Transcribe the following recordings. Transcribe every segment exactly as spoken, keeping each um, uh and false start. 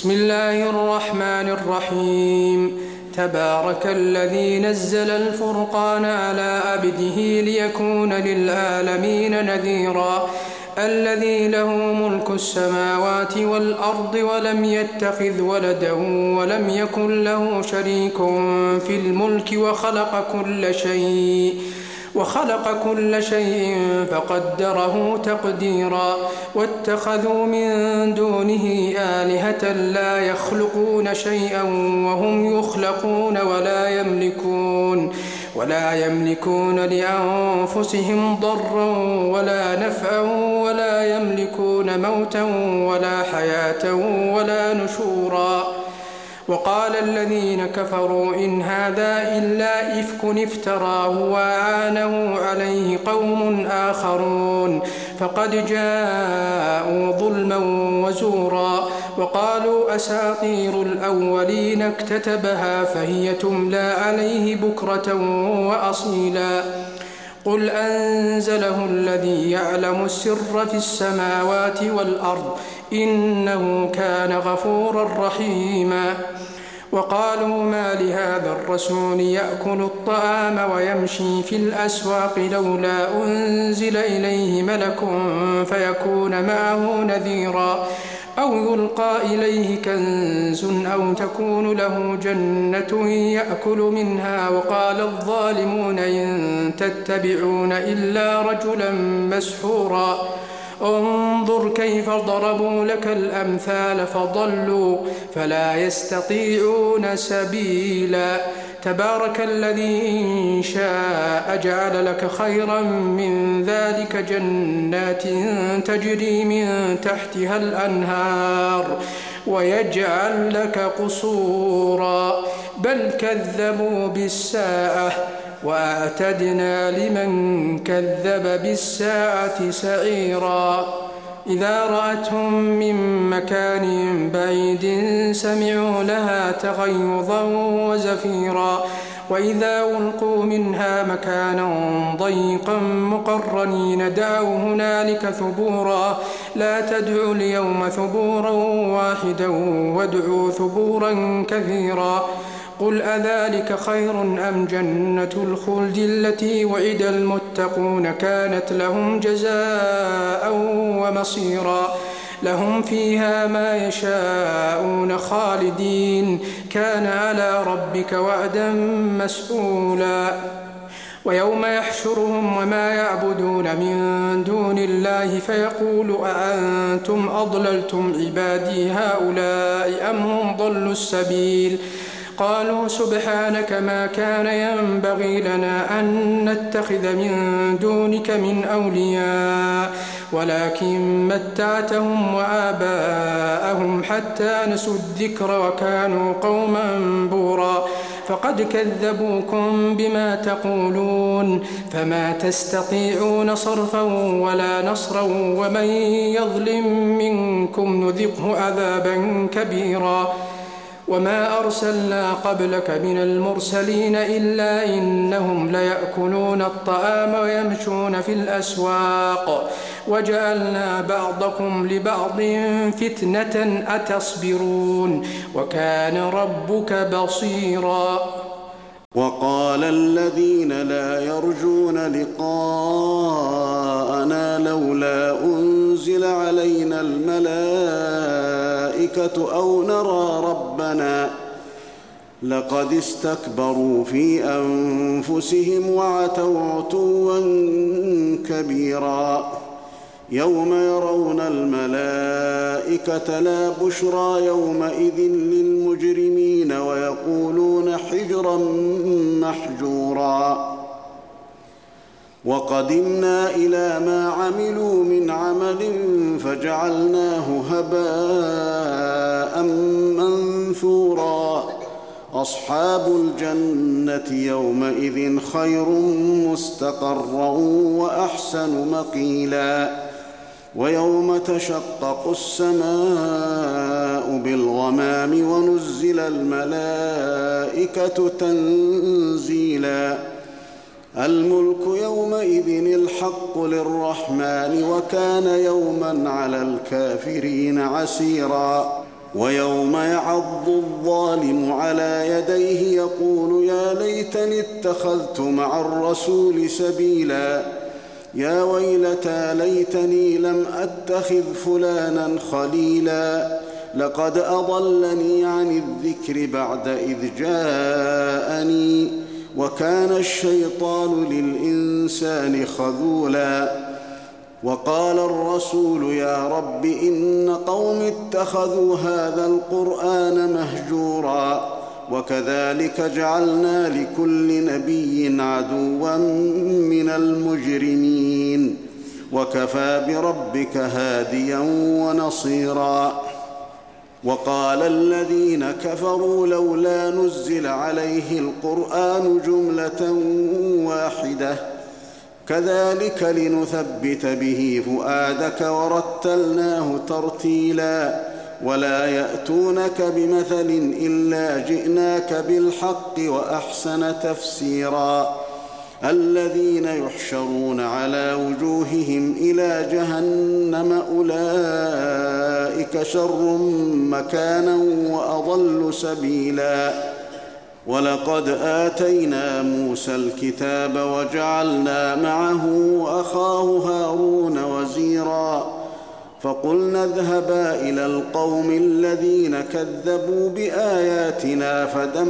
بسم الله الرحمن الرحيم. تبارك الذي نزل الفرقان على عبده ليكون للعالمين نذيرا الذي له ملك السماوات والأرض ولم يتخذ ولدا ولم يكن له شريك في الملك وخلق كل شيء وخلق كل شيء فقدره تقديرا واتخذوا من دونه آلهة لا يخلقون شيئا وهم يخلقون ولا يملكون ولا يملكون لأنفسهم ضرا ولا نفعا ولا يملكون موتا ولا حياة ولا نشورا. وقال الذين كفروا إن هذا إلا إفك افتراه وأعانه عليه قوم آخرون فقد جاءوا ظلما وزورا. وقالوا أساطير الأولين اكتتبها فهي تملى عليه بكرة وأصيلا. قل أنزله الذي يعلم السر في السماوات والأرض إنه كان غفورا رحيما. وقالوا ما لهذا الرسول يأكل الطعام ويمشي في الأسواق لولا أنزل إليه ملك فيكون معه نذيرا أو يلقى إليه كنز أو تكون له جنة يأكل منها. وقال الظالمون إن تتبعون إلا رجلا مسحورا. انظر كيف ضربوا لك الأمثال فضلوا فلا يستطيعون سبيلا. تبارك الذي إن شاء جعل لك خيرا من ذلك جنات تجري من تحتها الأنهار ويجعل لك قصورا بل كذبوا بالساعة وأعتدنا لمن كذب بالساعة سعيرا. إذا رأتهم من مكان بعيد سمعوا لها تغيظا وزفيرا وإذا ألقوا منها مكانا ضيقا مقرنين دعوا هنالك ثبورا لا تدعوا اليوم ثبورا واحدا وادعوا ثبورا كثيرا. قل أذلك خير أم جنة الخلد التي وعد المتقون كانت لهم جزاء ومصيرا لهم فيها ما يشاءون خالدين كان على ربك وعدا مسئولا. ويوم يحشرهم وما يعبدون من دون الله فيقول أأنتم أضللتم عبادي هؤلاء أم هم ضلوا السبيل قالوا سبحانك ما كان ينبغي لنا أن نتخذ من دونك من أولياء ولكن متعتهم وآباءهم حتى نسوا الذكر وكانوا قوما بورا فقد كذبوكم بما تقولون فما تستطيعون صرفا ولا نصرا ومن يظلم منكم نذقه عذابا كبيرا. وما أرسلنا قبلك من المرسلين إلا إنهم ليأكلون الطعام ويمشون في الأسواق وجعلنا بعضكم لبعض فتنة أتصبرون وكان ربك بصيرا. وقال الذين لا يرجون لقاءنا لولا أنزل علينا الملائكة أو نرى ربنا لقد استكبروا في أنفسهم وعتوا عتوا كبيرا. يوم يرون الملائكة لا بشرى يومئذ للمجرمين ويقولون حجرا محجورا. وقدمنا إلى ما عملوا من عمل فجعلناه هباء منثورا. أصحاب الجنة يومئذ خير مستقرا وأحسن مقيلا. ويوم تشقق السماء بالغمام ونزل الملائكة تنزيلا. الملك يومئذ الحق للرحمن وكان يوما على الكافرين عسيرا. ويوم يعض الظالم على يديه يقول يا ليتني اتخذت مع الرسول سبيلا يا ويلتى ليتني لم أتخذ فلانا خليلا لقد أضلني عن الذكر بعد إذ جاءني وكان الشيطان للإنسان خذولا وقال الرسول يا رب إن قوم اتخذوا هذا القرآن مهجورا وكذلك جعلنا لكل نبي عدوا من المجرمين وكفى بربك هاديا ونصيرا وقال الذين كفروا لولا نزل عليه القرآن جملة واحدة كذلك لنثبت به فؤادك ورتلناه ترتيلا ولا يأتونك بمثل إلا جئناك بالحق وأحسن تفسيرا الذين يحشرون على وجوههم إلى جهنم أولئك شر مكانا وأضل سبيلا ولقد آتينا موسى الكتاب وجعلنا معه أخاه هارون وزيرا فقلنا اذهبا إلى القوم الذين كذبوا بآياتنا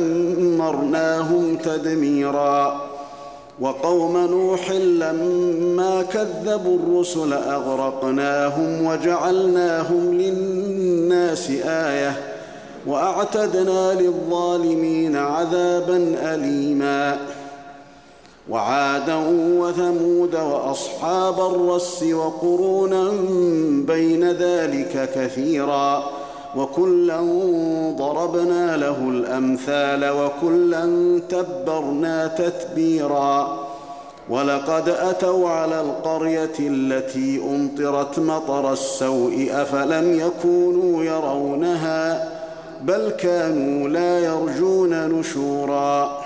فدمرناهم تدميرا وقوم نوح لما كذبوا الرسل أغرقناهم وجعلناهم للناس آية وأعتدنا للظالمين عذابا أليما وعادا وثمود وأصحاب الرس وقرونا بين ذلك كثيرا وكلا ضربنا له الأمثال وكلا تبرنا تتبيرا ولقد أتوا على القرية التي أمطرت مطر السوء أفلم يكونوا يرونها بل كانوا لا يرجون نشورا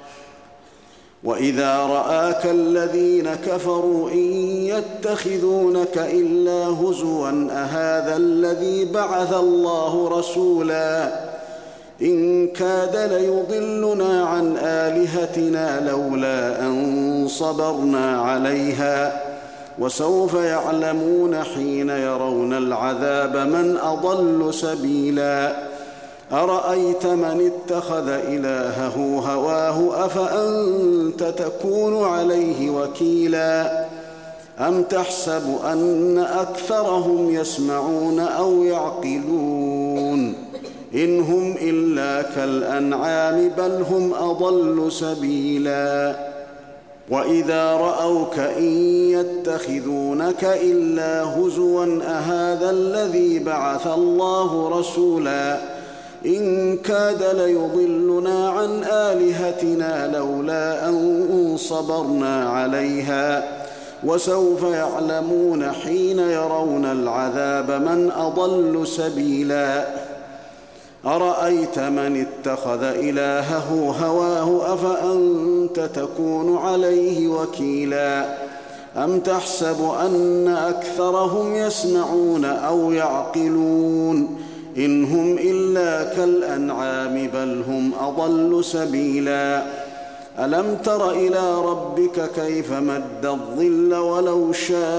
وإذا رآك الذين كفروا إن يتخذونك إلا هزوا أهذا الذي بعث الله رسولا إن كاد ليضلنا عن آلهتنا لولا أن صبرنا عليها وسوف يعلمون حين يرون العذاب من أضل سبيلا أرأيت من اتخذ إلهه هواه أفأنت تكون عليه وكيلا أم تحسب أن أكثرهم يسمعون أو يعقلون إن هم إلا كالأنعام بل هم أضل سبيلا وإذا رأوك إن يتخذونك إلا هزوا أهذا الذي بعث الله رسولا إن كاد ليضلنا عن آلهتنا لولا أن صبرنا عليها وسوف يعلمون حين يرون العذاب من أضل سبيلا أرأيت من اتخذ إلهه هواه أفأنت تكون عليه وكيلا أم تحسب أن أكثرهم يسمعون أو يعقلون إن هم إلا كالأنعام بل هم أضل سبيلا ألم تر إلى ربك كيف مد الظل ولو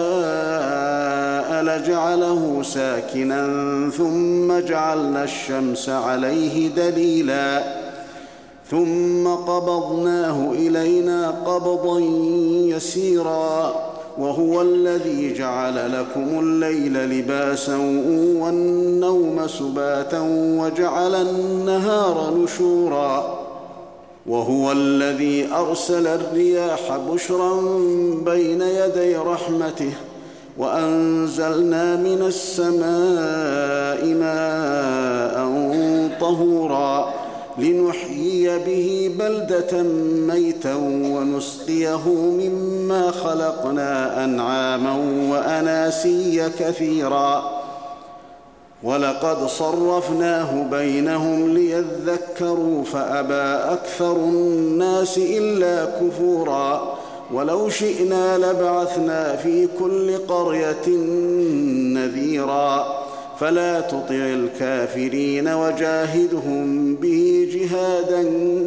شاء لجعله ساكنا ثم جعلنا الشمس عليه دليلا ثم قبضناه إلينا قبضا يسيرا وهو الذي جعل لكم الليل لباسا والنوم سباتا وجعل النهار نشورا وهو الذي أرسل الرياح بشرا بين يدي رحمته وأنزلنا من السماء ماء طهورا لنحيي به بلدة ميتا ونسقيه مما خلقنا أنعاما وأناسيا كثيرا ولقد صرفناه بينهم ليذكروا فأبى أكثر الناس إلا كفورا ولو شئنا لبعثنا في كل قرية نذيرا فلا تطع الكافرين وجاهدهم به جهادا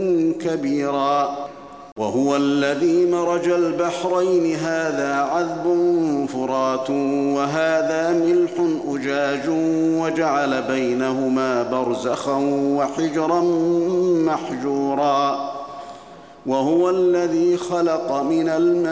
كبيرا. وهو الذي مرج البحرين هذا عذب فرات وهذا ملح أجاج وجعل بينهما برزخا وحجرا محجورا. وهو الذي خلق من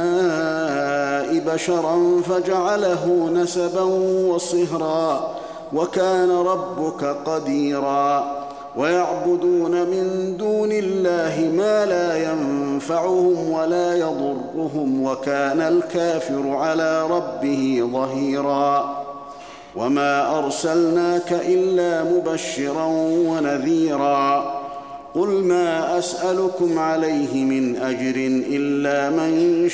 الماء بشرا فجعله نسبا وصهرا وكان ربك قديرا. ويعبدون من دون الله ما لا ينفعهم ولا يضرهم وكان الكافر على ربه ظهيرا. وما أرسلناك إلا مبشرا ونذيرا. قل ما أسألكم عليه من أجر إلا من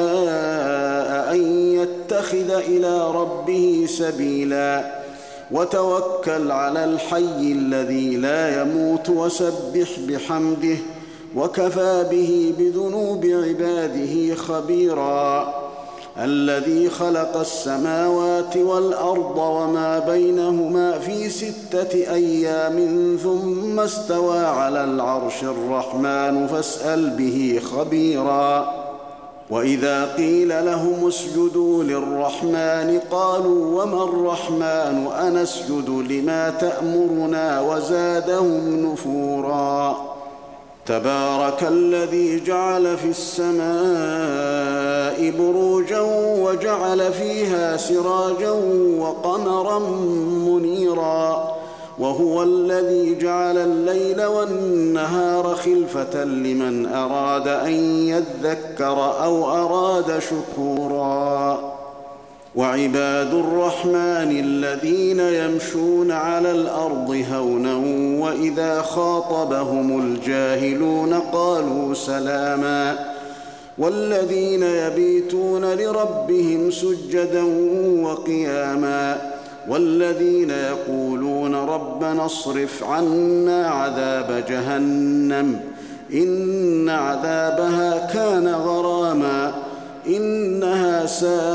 شاء أن يتخذ إلى ربه سبيلا. وتوكل على الحي الذي لا يموت وسبح بحمده وكفى به بذنوب عباده خبيرا. الذي خلق السماوات والأرض وما بينهما في ستة أيام ثم استوى على العرش الرحمن فاسأل به خبيرا. وإذا قيل لهم اسجدوا للرحمن قالوا وما الرحمن أنسجد لما تأمرنا وزادهم نفورا. تبارك الذي جعل في السماء بروجا وجعل فيها سراجا وقمرا منيرا. وهو الذي جعل الليل والنهار خلفة لمن أراد أن يذكر أو أراد شكورا. وعباد الرحمن الذين يمشون على الأرض هونا وإذا خاطبهم الجاهلون قالوا سلاما. والذين يبيتون لربهم سجدا وقياما. والذين يقولون ربنا اصرف عنا عذاب جهنم إن عذابها كان غراما إنها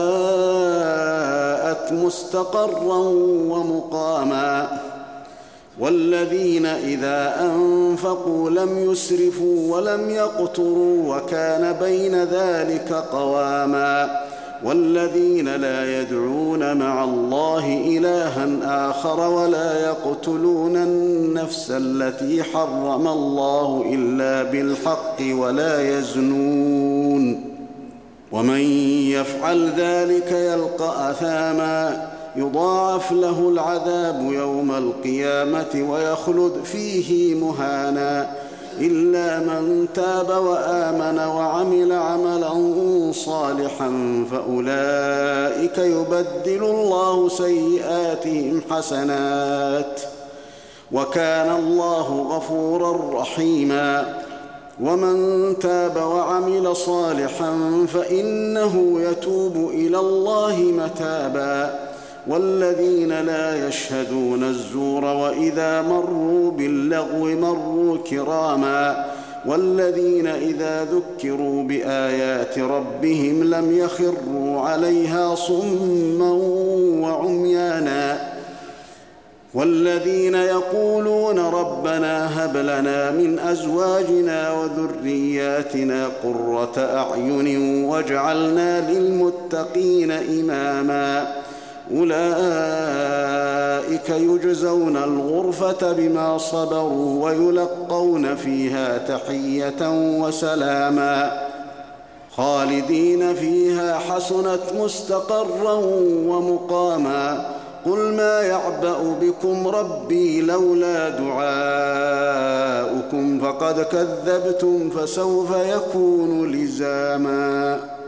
ساءت مستقرا ومقاما. والذين إذا أنفقوا لم يسرفوا ولم يقتروا وكان بين ذلك قواما. والذين لا يدعون مع الله إلها آخر ولا يقتلون النفس التي حرم الله إلا بالحق ولا يزنون. ومن يفعل ذلك يلقى أثاما يضاعف له العذاب يوم القيامة ويخلد فيه مهانا إلا من تاب وآمن وعمل عملا صالحا فأولئك يبدل الله سيئاتهم حسنات وكان الله غفورا رحيما. ومن تاب وعمل صالحا فإنه يتوب إلى الله متابا. والذين لا يشهدون الزور وإذا مروا باللغو مروا كراما. والذين إذا ذكروا بآيات ربهم لم يخروا عليها صما وعميانا. والذين يقولون ربنا هب لنا من أزواجنا وذرياتنا قرة أعين واجعلنا للمتقين إماما. أولئك يجزون الغرفة بما صبروا ويلقون فيها تحية وسلاما خالدين فيها حسنت مستقرا ومقاما. قل ما يعبأ بكم ربي لولا دعاؤكم فقد كذبتم فسوف يكون لزاما.